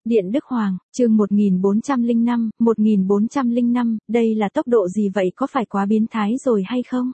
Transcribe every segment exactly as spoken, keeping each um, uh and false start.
Điện Đức Hoàng, chương một nghìn bốn trăm lẻ năm, một nghìn bốn trăm lẻ năm, đây là tốc độ gì vậy, có phải quá biến thái rồi hay không?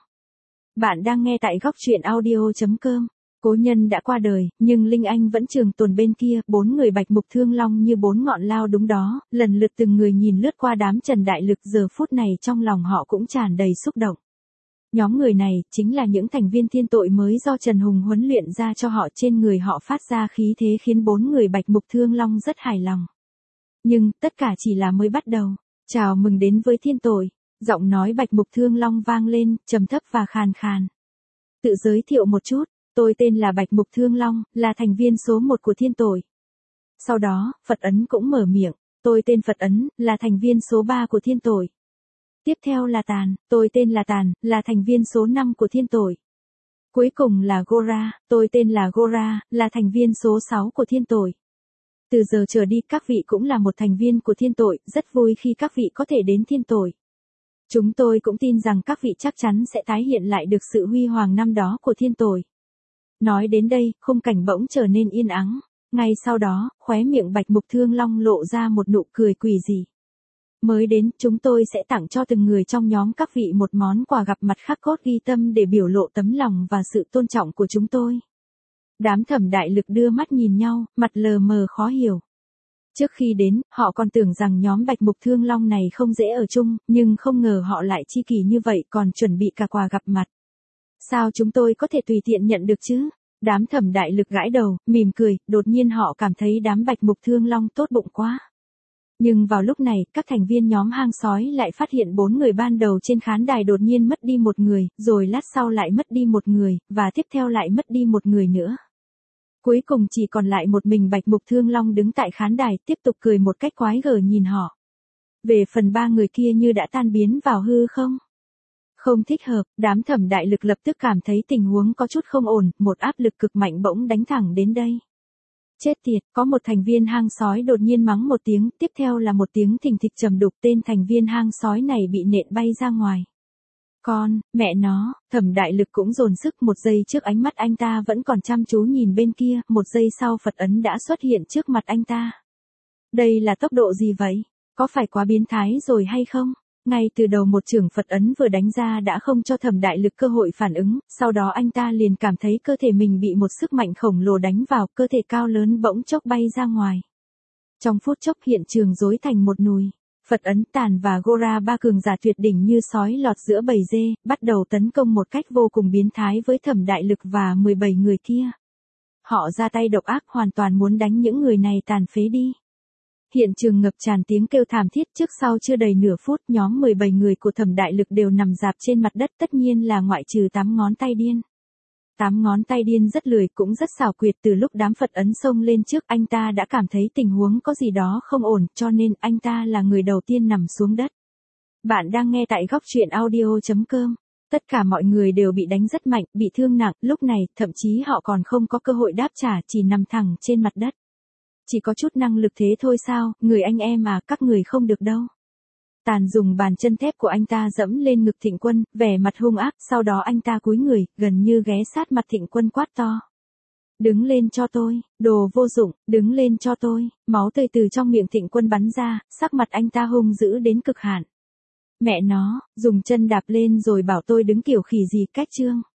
Bạn đang nghe tại góc truyện audio chấm com. Cố nhân đã qua đời, nhưng Linh Anh vẫn trường tồn bên kia, bốn người Bạch Mục Thương Long như bốn ngọn lao đúng đó, lần lượt từng người nhìn lướt qua đám Trần Đại Lực, giờ phút này trong lòng họ cũng tràn đầy xúc động. Nhóm người này, chính là những thành viên thiên tội mới do Trần Hùng huấn luyện ra cho họ, trên người họ phát ra khí thế khiến bốn người Bạch Mục Thương Long rất hài lòng. Nhưng, tất cả chỉ là mới bắt đầu. Chào mừng đến với thiên tội. Giọng nói Bạch Mục Thương Long vang lên, trầm thấp và khàn khàn. Tự giới thiệu một chút, tôi tên là Bạch Mục Thương Long, là thành viên số một của thiên tội. Sau đó, Phật Ấn cũng mở miệng, tôi tên Phật Ấn, là thành viên số ba của thiên tội. Tiếp theo là Tàn, tôi tên là Tàn, là thành viên số năm của thiên tội. Cuối cùng là Gora, tôi tên là Gora, là thành viên số sáu của thiên tội. Từ giờ trở đi các vị cũng là một thành viên của thiên tội, rất vui khi các vị có thể đến thiên tội. Chúng tôi cũng tin rằng các vị chắc chắn sẽ tái hiện lại được sự huy hoàng năm đó của thiên tội. Nói đến đây, khung cảnh bỗng trở nên yên ắng. Ngay sau đó, khóe miệng Bạch Mục Thương Long lộ ra một nụ cười quỷ dị. Mới đến, chúng tôi sẽ tặng cho từng người trong nhóm các vị một món quà gặp mặt khắc cốt ghi tâm để biểu lộ tấm lòng và sự tôn trọng của chúng tôi. Đám Thẩm Đại Lực đưa mắt nhìn nhau, mặt lờ mờ khó hiểu. Trước khi đến, họ còn tưởng rằng nhóm Bạch Mục Thương Long này không dễ ở chung, nhưng không ngờ họ lại chi kỷ như vậy, còn chuẩn bị cả quà gặp mặt. Sao chúng tôi có thể tùy tiện nhận được chứ? Đám Thẩm Đại Lực gãi đầu, mỉm cười, đột nhiên họ cảm thấy đám Bạch Mục Thương Long tốt bụng quá. Nhưng vào lúc này, các thành viên nhóm hang sói lại phát hiện bốn người ban đầu trên khán đài đột nhiên mất đi một người, rồi lát sau lại mất đi một người, và tiếp theo lại mất đi một người nữa. Cuối cùng chỉ còn lại một mình Bạch Mục Thương Long đứng tại khán đài, tiếp tục cười một cách quái gở nhìn họ. Về phần ba người kia như đã tan biến vào hư không? Không thích hợp, đám Thẩm Đại Lực lập tức cảm thấy tình huống có chút không ổn, một áp lực cực mạnh bỗng đánh thẳng đến đây. Chết tiệt, có một thành viên hang sói đột nhiên mắng một tiếng, tiếp theo là một tiếng thình thịch trầm đục, tên thành viên hang sói này bị nện bay ra ngoài. Con, mẹ nó, Thẩm Đại Lực cũng dồn sức, một giây trước ánh mắt anh ta vẫn còn chăm chú nhìn bên kia, một giây sau Phật Ấn đã xuất hiện trước mặt anh ta. Đây là tốc độ gì vậy? Có phải quá biến thái rồi hay không? Ngay từ đầu một chưởng Phật Ấn vừa đánh ra đã không cho Thẩm Đại Lực cơ hội phản ứng, sau đó anh ta liền cảm thấy cơ thể mình bị một sức mạnh khổng lồ đánh vào, cơ thể cao lớn bỗng chốc bay ra ngoài. Trong phút chốc hiện trường rối thành một nùi. Phật Ấn, Tàn và Gora, ba cường giả tuyệt đỉnh như sói lọt giữa bầy dê, bắt đầu tấn công một cách vô cùng biến thái với Thẩm Đại Lực và mười bảy người kia. Họ ra tay độc ác, hoàn toàn muốn đánh những người này tàn phế đi. Hiện trường ngập tràn tiếng kêu thảm thiết, trước sau chưa đầy nửa phút, nhóm mười bảy người của Thẩm Đại Lực đều nằm rạp trên mặt đất, tất nhiên là ngoại trừ tám ngón tay điên. Tám ngón tay điên rất lười, cũng rất xảo quyệt, từ lúc đám Phật Ấn xông lên trước, anh ta đã cảm thấy tình huống có gì đó không ổn, cho nên anh ta là người đầu tiên nằm xuống đất. Bạn đang nghe tại góc truyện audio chấm com. Tất cả mọi người đều bị đánh rất mạnh, bị thương nặng, lúc này, thậm chí họ còn không có cơ hội đáp trả, chỉ nằm thẳng trên mặt đất. Chỉ có chút năng lực thế thôi sao, người anh em à, các người không được đâu. Tàn dùng bàn chân thép của anh ta dẫm lên ngực Thịnh Quân, vẻ mặt hung ác, sau đó anh ta cúi người, gần như ghé sát mặt Thịnh Quân quát to. Đứng lên cho tôi, đồ vô dụng, đứng lên cho tôi, máu tươi từ trong miệng Thịnh Quân bắn ra, sắc mặt anh ta hung dữ đến cực hạn. Mẹ nó, dùng chân đạp lên rồi bảo tôi đứng kiểu khỉ gì, cách trương.